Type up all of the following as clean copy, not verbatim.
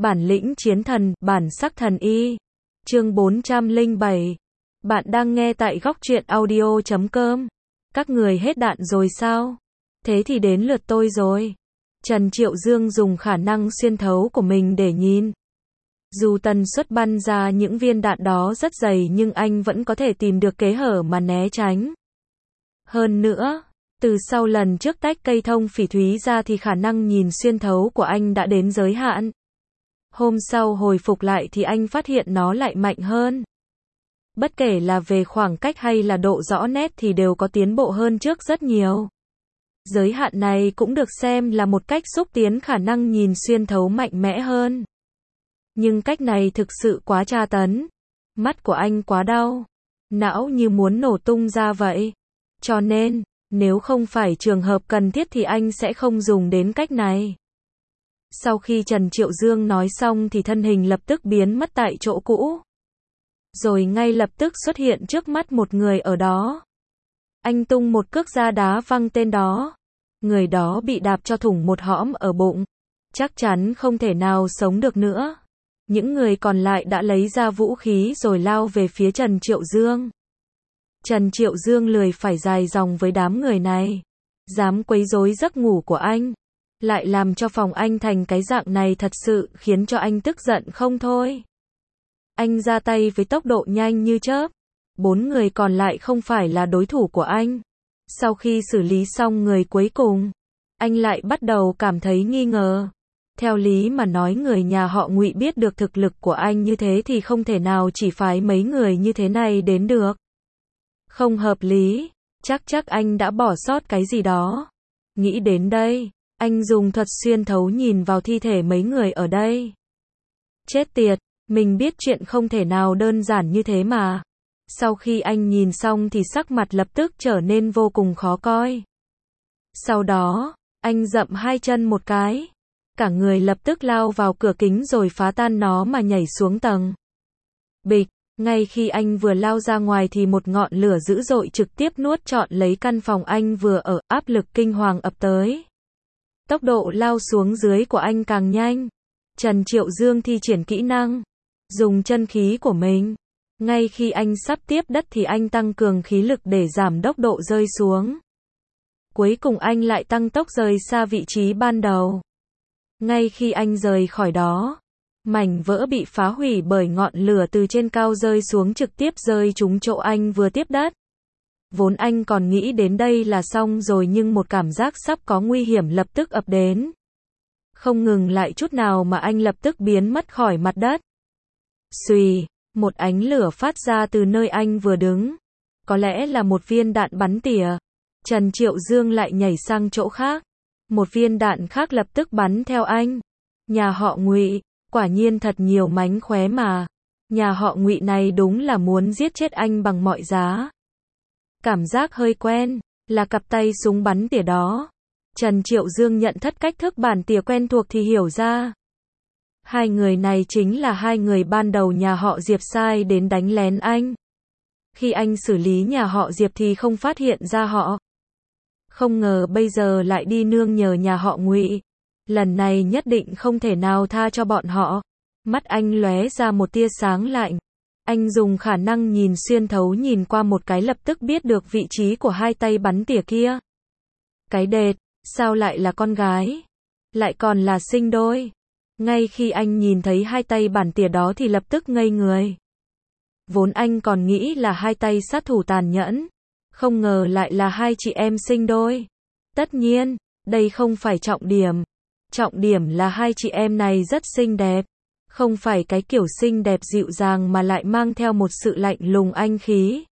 Bản lĩnh chiến thần, bản sắc thần y. Chương 407. Bạn đang nghe tại góc truyện audio.com. Các người hết đạn rồi sao? Thế thì đến lượt tôi rồi. Trần Triệu Dương dùng khả năng xuyên thấu của mình để nhìn. Dù tần suất bắn ra những viên đạn đó rất dày nhưng anh vẫn có thể tìm được kẽ hở mà né tránh. Hơn nữa, từ sau lần trước tách cây thông phỉ thúy ra thì khả năng nhìn xuyên thấu của anh đã đến giới hạn. Hôm sau hồi phục lại thì anh phát hiện nó lại mạnh hơn. Bất kể là về khoảng cách hay là độ rõ nét thì đều có tiến bộ hơn trước rất nhiều. Giới hạn này cũng được xem là một cách xúc tiến khả năng nhìn xuyên thấu mạnh mẽ hơn. Nhưng cách này thực sự quá tra tấn. Mắt của anh quá đau. Não như muốn nổ tung ra vậy. Cho nên, nếu không phải trường hợp cần thiết thì anh sẽ không dùng đến cách này. Sau khi Trần Triệu Dương nói xong thì thân hình lập tức biến mất tại chỗ cũ. Rồi ngay lập tức xuất hiện trước mắt một người ở đó. Anh tung một cước ra đá văng tên đó. Người đó bị đạp cho thủng một hõm ở bụng. Chắc chắn không thể nào sống được nữa. Những người còn lại đã lấy ra vũ khí rồi lao về phía Trần Triệu Dương. Trần Triệu Dương lười phải dài dòng với đám người này. Dám quấy rối giấc ngủ của anh. Lại làm cho phòng anh thành cái dạng này thật sự khiến cho anh tức giận không thôi. Anh ra tay với tốc độ nhanh như chớp. 4 người còn lại không phải là đối thủ của anh. Sau khi xử lý xong người cuối cùng, anh lại bắt đầu cảm thấy nghi ngờ. Theo lý mà nói người nhà họ Ngụy biết được thực lực của anh như thế thì không thể nào chỉ phái mấy người như thế này đến được. Không hợp lý, chắc anh đã bỏ sót cái gì đó. Nghĩ đến đây, anh dùng thuật xuyên thấu nhìn vào thi thể mấy người ở đây. Chết tiệt, mình biết chuyện không thể nào đơn giản như thế mà. Sau khi anh nhìn xong thì sắc mặt lập tức trở nên vô cùng khó coi. Sau đó, anh dậm hai chân một cái. Cả người lập tức lao vào cửa kính rồi phá tan nó mà nhảy xuống tầng. Bịch, ngay khi anh vừa lao ra ngoài thì một ngọn lửa dữ dội trực tiếp nuốt trọn lấy căn phòng anh vừa ở, áp lực kinh hoàng ập tới. Tốc độ lao xuống dưới của anh càng nhanh. Trần Triệu Dương thi triển kỹ năng, dùng chân khí của mình. Ngay khi anh sắp tiếp đất thì anh tăng cường khí lực để giảm tốc độ rơi xuống. Cuối cùng anh lại tăng tốc rời xa vị trí ban đầu. Ngay khi anh rời khỏi đó, mảnh vỡ bị phá hủy bởi ngọn lửa từ trên cao rơi xuống trực tiếp rơi trúng chỗ anh vừa tiếp đất. Vốn anh còn nghĩ đến đây là xong rồi nhưng một cảm giác sắp có nguy hiểm lập tức ập đến. Không ngừng lại chút nào mà anh lập tức biến mất khỏi mặt đất. Xùy, một ánh lửa phát ra từ nơi anh vừa đứng. Có lẽ là một viên đạn bắn tỉa. Trần Triệu Dương lại nhảy sang chỗ khác. Một viên đạn khác lập tức bắn theo anh. Nhà họ Ngụy, quả nhiên thật nhiều mánh khóe mà. Nhà họ Ngụy này đúng là muốn giết chết anh bằng mọi giá. Cảm giác hơi quen, là cặp tay súng bắn tỉa đó. Trần Triệu Dương nhận thất cách thức bản tỉa quen thuộc thì hiểu ra. Hai người này chính là hai người ban đầu nhà họ Diệp sai đến đánh lén anh. Khi anh xử lý nhà họ Diệp thì không phát hiện ra họ. Không ngờ bây giờ lại đi nương nhờ nhà họ Ngụy. Lần này nhất định không thể nào tha cho bọn họ. Mắt anh lóe ra một tia sáng lạnh. Anh dùng khả năng nhìn xuyên thấu nhìn qua một cái lập tức biết được vị trí của hai tay bắn tỉa kia. Cái đệt, sao lại là con gái? Lại còn là sinh đôi. Ngay khi anh nhìn thấy hai tay bắn tỉa đó thì lập tức ngây người. Vốn anh còn nghĩ là hai tay sát thủ tàn nhẫn. Không ngờ lại là hai chị em sinh đôi. Tất nhiên, đây không phải trọng điểm. Trọng điểm là hai chị em này rất xinh đẹp. Không phải cái kiểu xinh đẹp dịu dàng mà lại mang theo một sự lạnh lùng anh khí.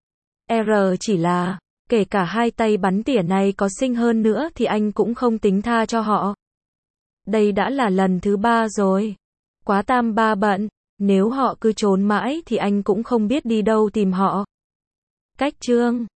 Chỉ là, kể cả hai tay bắn tỉa này có xinh hơn nữa thì anh cũng không tính tha cho họ. Đây đã là lần thứ 3 rồi. Quá tam ba bận, nếu họ cứ trốn mãi thì anh cũng không biết đi đâu tìm họ. Cách chương